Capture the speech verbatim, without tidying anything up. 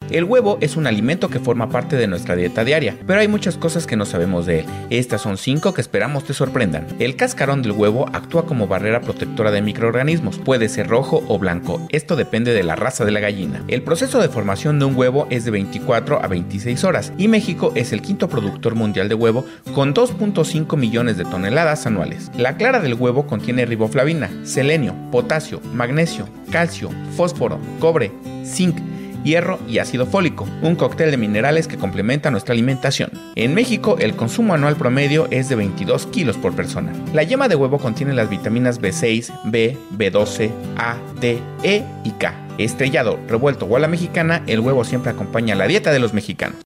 El huevo es un alimento que forma parte de nuestra dieta diaria, pero hay muchas cosas que no sabemos de él. Estas son cinco que esperamos te sorprendan. El cascarón del huevo actúa como barrera protectora de microorganismos. Puede ser rojo o blanco, esto depende de la raza de la gallina. El proceso de formación de un huevo es de veinticuatro a veintiséis horas y México es el quinto productor mundial de huevo con dos punto cinco millones de toneladas anuales. La clara del huevo contiene riboflavina, selenio, potasio, magnesio, calcio, fósforo, cobre, zinc, hierro y ácido fólico, un cóctel de minerales que complementa nuestra alimentación. En México, el consumo anual promedio es de veintidós kilos por persona. La yema de huevo contiene las vitaminas B seis, B, B doce, A, D, E y K. Estrellado, revuelto o a la mexicana, el huevo siempre acompaña la dieta de los mexicanos.